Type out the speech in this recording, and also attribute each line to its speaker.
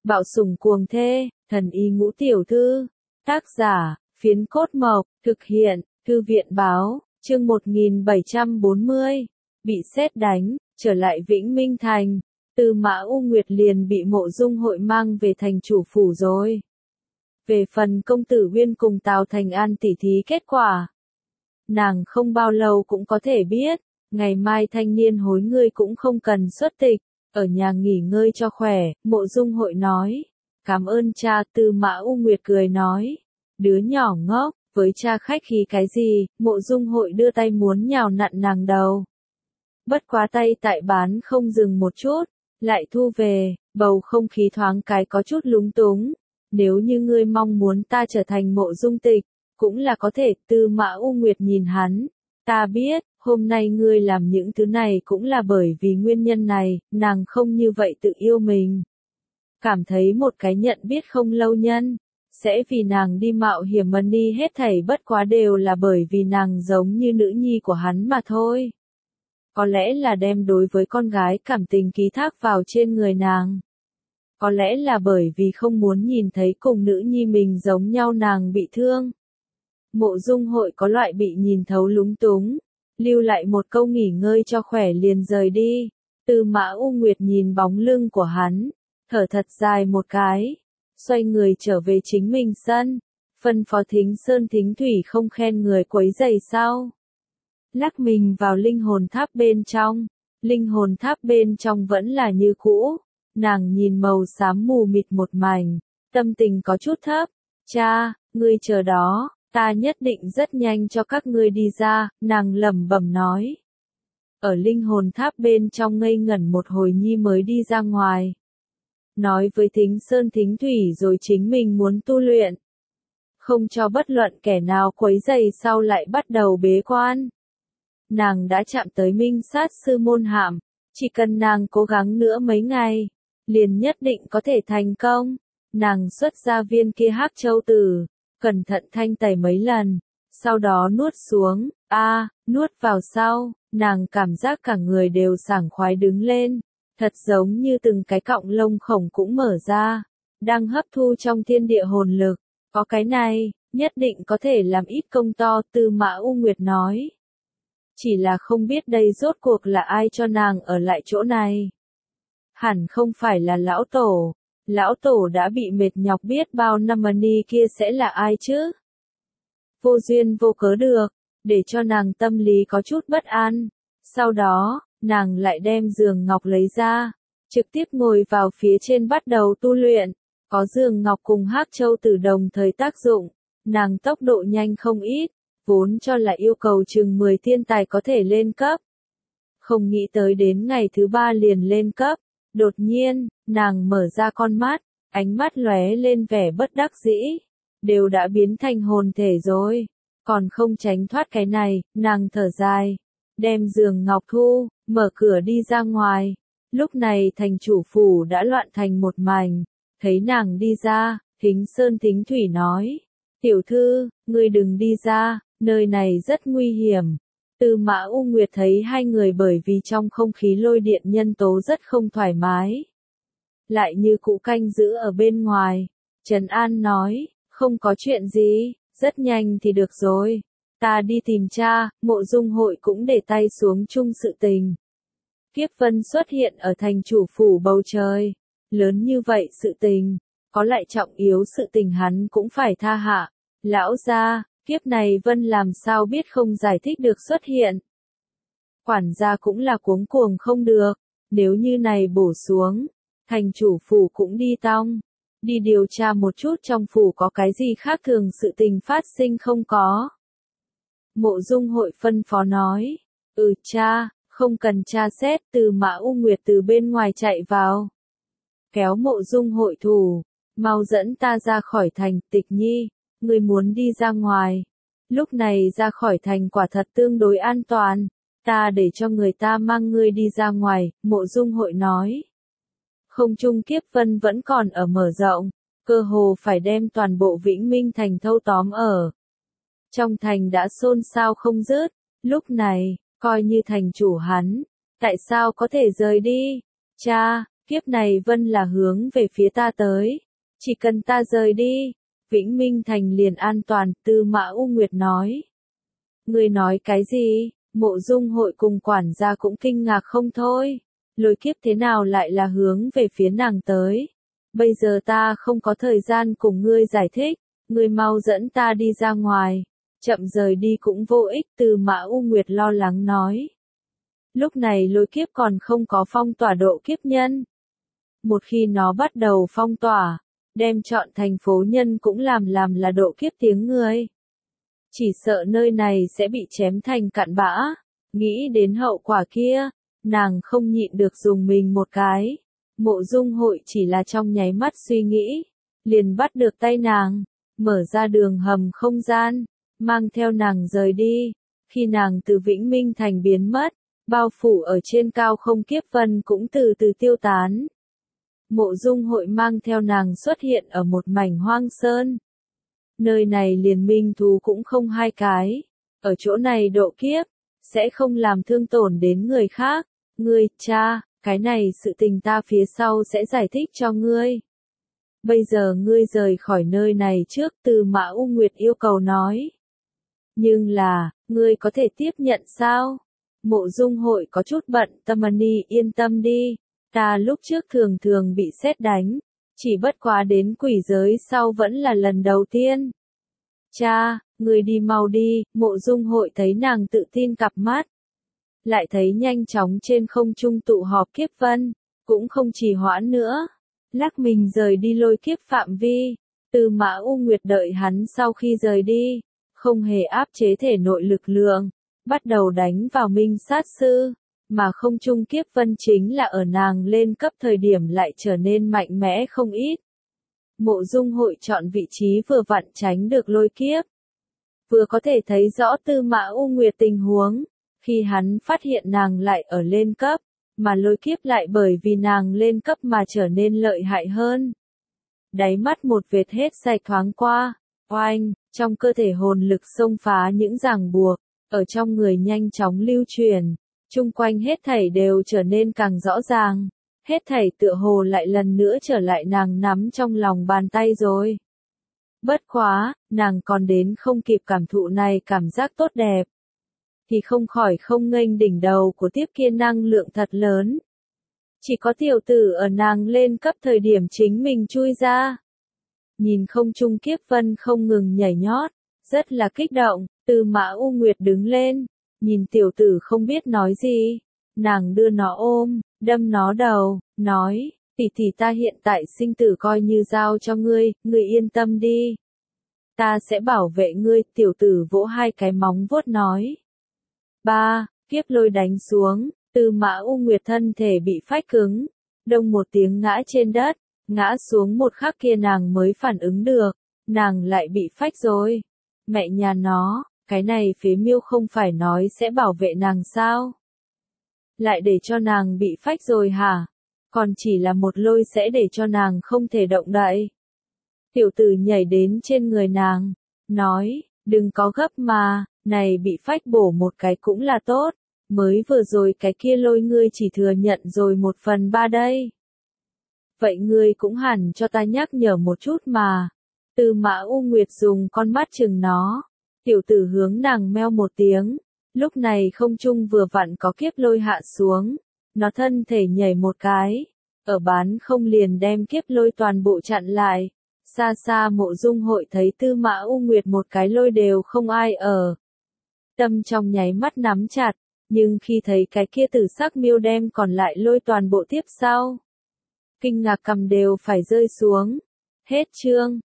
Speaker 1: Bạo sủng cuồng thê, thần y ngũ tiểu thư. Tác giả, Phiến Cốt Mộc, thực hiện, Thư viện báo, chương 1740. Bị sét đánh, trở lại Vĩnh Minh Thành. Tư Mã U Nguyệt liền bị Mộ Dung Hội mang về thành chủ phủ rồi. Về phần công tử Uyên cùng Tào Thành An tỉ thí kết quả, nàng không bao lâu cũng có thể biết. Ngày mai thanh niên hối ngươi cũng không cần xuất tịch, ở nhà nghỉ ngơi cho khỏe, Mộ Dung Hội nói. Cảm ơn cha. Tư Mã U Nguyệt cười nói. Đứa nhỏ ngốc, với cha khách khí cái gì? Mộ Dung Hội đưa tay muốn nhào nặn nàng đầu. Bất quá tay tại bán không dừng một chút, lại thu về, bầu không khí thoáng cái có chút lúng túng. Nếu như ngươi mong muốn ta trở thành Mộ Dung Tịch, cũng là có thể. Tư Mã U Nguyệt nhìn hắn. Ta biết, hôm nay ngươi làm những thứ này cũng là bởi vì nguyên nhân này, nàng không như vậy tự yêu mình. Cảm thấy một cái nhận biết không lâu nhân, sẽ vì nàng đi mạo hiểm mà đi hết thảy bất quá đều là bởi vì nàng giống như nữ nhi của hắn mà thôi. Có lẽ là đem đối với con gái cảm tình ký thác vào trên người nàng. Có lẽ là bởi vì không muốn nhìn thấy cùng nữ nhi mình giống nhau nàng bị thương. Mộ Dung Hội có loại bị nhìn thấu lúng túng, lưu lại một câu nghỉ ngơi cho khỏe liền rời đi. Tư Mã U Nguyệt nhìn bóng lưng của hắn, thở thật dài một cái, xoay người trở về chính mình sân, phân phó Thính Sơn Thính Thủy không khen người quấy rầy sau. Lắc mình vào linh hồn tháp bên trong, linh hồn tháp bên trong vẫn là như cũ, nàng nhìn màu xám mù mịt một mảnh, tâm tình có chút thấp. Cha, ngươi chờ đó, ta nhất định rất nhanh cho các ngươi đi ra, nàng lẩm bẩm nói. Ở linh hồn tháp bên trong ngây ngẩn một hồi nhi mới đi ra ngoài. Nói với Thính Sơn Thính Thủy rồi chính mình muốn tu luyện. Không cho bất luận kẻ nào quấy rầy sau lại bắt đầu bế quan. Nàng đã chạm tới minh sát sư môn hạm, chỉ cần nàng cố gắng nữa mấy ngày, liền nhất định có thể thành công. Nàng xuất ra viên kia hắc châu tử, cẩn thận thanh tẩy mấy lần, sau đó nuốt xuống, nuốt vào sau, nàng cảm giác cả người đều sảng khoái đứng lên, thật giống như từng cái cọng lông khổng cũng mở ra, đang hấp thu trong thiên địa hồn lực, có cái này, nhất định có thể làm ít công to. Tư Mã U Nguyệt nói. Chỉ là không biết đây rốt cuộc là ai cho nàng ở lại chỗ này. Hẳn không phải là lão tổ. Lão tổ đã bị mệt nhọc biết bao năm mà ni kia sẽ là ai chứ? Vô duyên vô cớ được, để cho nàng tâm lý có chút bất an. Sau đó, nàng lại đem giường ngọc lấy ra, trực tiếp ngồi vào phía trên bắt đầu tu luyện. Có giường ngọc cùng hắc châu tử đồng thời tác dụng, nàng tốc độ nhanh không ít, vốn cho là yêu cầu chừng 10 thiên tài có thể lên cấp. Không nghĩ tới đến ngày thứ 3 liền lên cấp, đột nhiên, nàng mở ra con mắt, ánh mắt lóe lên vẻ bất đắc dĩ, đều đã biến thành hồn thể rồi, còn không tránh thoát cái này, nàng thở dài, đem giường ngọc thu, mở cửa đi ra ngoài. Lúc này thành chủ phủ đã loạn thành một mảnh, thấy nàng đi ra, Thính Sơn Thính Thủy nói, tiểu thư, ngươi đừng đi ra, nơi này rất nguy hiểm. Tư Mã U Nguyệt thấy hai người bởi vì trong không khí lôi điện nhân tố rất không thoải mái. Lại như cũ canh giữ ở bên ngoài, Trấn An nói, không có chuyện gì, rất nhanh thì được rồi. Ta đi tìm cha. Mộ Dung Hội cũng để tay xuống chung sự tình. Kiếp vân xuất hiện ở thành chủ phủ bầu trời. Lớn như vậy sự tình, có lại trọng yếu sự tình hắn cũng phải tha hạ. Lão gia, kiếp này vân làm sao biết không giải thích được xuất hiện. Quản gia cũng là cuống cuồng không được, nếu như này bổ xuống, thành chủ phủ cũng đi tong. Đi điều tra một chút trong phủ có cái gì khác thường sự tình phát sinh không có. Mộ Dung Hội phân phó nói, cha, không cần tra xét. Tư Mã U Nguyệt từ bên ngoài chạy vào. Kéo Mộ Dung Hội thủ, mau dẫn ta ra khỏi thành. Tịch Nhi, ngươi muốn đi ra ngoài. Lúc này ra khỏi thành quả thật tương đối an toàn, ta để cho người ta mang ngươi đi ra ngoài. Mộ Dung Hội nói. Không trung kiếp vân vẫn còn ở mở rộng, cơ hồ phải đem toàn bộ Vĩnh Minh Thành thâu tóm ở. Trong thành đã xôn xao không dứt, lúc này, coi như thành chủ hắn, tại sao có thể rời đi? Cha, Kiếp này vân là hướng về phía ta tới. Chỉ cần ta rời đi, Vĩnh Minh Thành liền an toàn, Tư Mã U Nguyệt nói. Ngươi nói cái gì? Mộ Dung Hội cùng quản gia cũng kinh ngạc không thôi. Lôi kiếp thế nào lại là hướng về phía nàng tới? Bây giờ ta không có thời gian cùng ngươi giải thích, ngươi mau dẫn ta đi ra ngoài. Chậm rời đi cũng vô ích, Tư Mã U Nguyệt lo lắng nói. Lúc này lôi kiếp còn không có phong tỏa độ kiếp nhân. Một khi nó bắt đầu phong tỏa, đem chọn thành phố nhân cũng làm là độ kiếp tiếng người. Chỉ sợ nơi này sẽ bị chém thành cặn bã. Nghĩ đến hậu quả kia, nàng không nhịn được dùng mình một cái. Mộ Dung Hội chỉ là trong nháy mắt suy nghĩ, liền bắt được tay nàng, mở ra đường hầm không gian, mang theo nàng rời đi. Khi nàng từ Vĩnh Minh Thành biến mất, bao phủ ở trên cao không kiếp vân cũng từ từ tiêu tán. Mộ Dung Hội mang theo nàng xuất hiện ở một mảnh hoang sơn. Nơi này liền minh thú cũng không hai cái. Ở chỗ này độ kiếp, sẽ không làm thương tổn đến người khác. Ngươi, cha, cái này sự tình ta phía sau sẽ giải thích cho ngươi. Bây giờ ngươi rời khỏi nơi này trước, Tư Mã U Nguyệt yêu cầu nói. Nhưng là, ngươi có thể tiếp nhận sao? Mộ Dung Hội có chút bận tâm, yên tâm đi. Ta lúc trước thường bị sét đánh, chỉ bất quá đến quỷ giới sau vẫn là lần đầu tiên. Cha, người đi mau đi, Mộ Dung Hội thấy nàng tự tin cặp mắt. Lại thấy nhanh chóng trên không trung tụ họp kiếp vân, cũng không trì hoãn nữa. Lắc mình rời đi lôi kiếp phạm vi, Tư Mã U Nguyệt đợi hắn sau khi rời đi, không hề áp chế thể nội lực lượng, bắt đầu đánh vào minh sát sư. Mà không trung kiếp vân chính là ở nàng lên cấp thời điểm lại trở nên mạnh mẽ không ít. Mộ Dung Hội chọn vị trí vừa vặn tránh được lôi kiếp. Vừa có thể thấy rõ Tư Mã U Nguyệt tình huống, khi hắn phát hiện nàng lại ở lên cấp, mà lôi kiếp lại bởi vì nàng lên cấp mà trở nên lợi hại hơn. Đáy mắt một vệt hết sạch thoáng qua, oanh, trong cơ thể hồn lực xông phá những ràng buộc, ở trong người nhanh chóng lưu truyền. Chung quanh hết thảy đều trở nên càng rõ ràng, hết thảy tựa hồ lại lần nữa trở lại nàng nắm trong lòng bàn tay rồi. Bất quá, nàng còn đến không kịp cảm thụ này cảm giác tốt đẹp, thì không khỏi không nghênh đỉnh đầu của tiếp kia năng lượng thật lớn. Chỉ có tiểu tử ở nàng lên cấp thời điểm chính mình chui ra. Nhìn không trung kiếp vân không ngừng nhảy nhót, rất là kích động, Tư Mã U Nguyệt đứng lên. Nhìn tiểu tử không biết nói gì, nàng đưa nó ôm, đâm nó đầu, nói, tỷ ta hiện tại sinh tử coi như giao cho ngươi, ngươi yên tâm đi. Ta sẽ bảo vệ ngươi, tiểu tử vỗ hai cái móng vuốt nói. Ba, kiếp lôi đánh xuống, Tư Mã U Nguyệt thân thể bị phách cứng, đông một tiếng ngã trên đất, ngã xuống một khắc kia nàng mới phản ứng được, nàng lại bị phách rồi. Mẹ nhà nó. Cái này phế miêu không phải nói sẽ bảo vệ nàng sao? Lại để cho nàng bị phách rồi hả? Còn chỉ là một lôi sẽ để cho nàng không thể động đậy. Tiểu tử nhảy đến trên người nàng, nói, đừng có gấp mà, này bị phách bổ một cái cũng là tốt, mới vừa rồi cái kia lôi ngươi chỉ thừa nhận rồi 1/3 đây. Vậy ngươi cũng hẳn cho ta nhắc nhở một chút mà. Tư Mã U Nguyệt dùng con mắt chừng nó. Tiểu tử hướng nàng meo một tiếng, lúc này không trung vừa vặn có kiếp lôi hạ xuống, nó thân thể nhảy một cái, ở bán không liền đem kiếp lôi toàn bộ chặn lại. Xa xa Mộ Dung Hội thấy Tư Mã U Nguyệt một cái lôi đều không ai ở. Tâm trong nháy mắt nắm chặt, nhưng khi thấy cái kia tử sắc miêu đem còn lại lôi toàn bộ tiếp sau. Kinh ngạc cầm đều phải rơi xuống. Hết chương.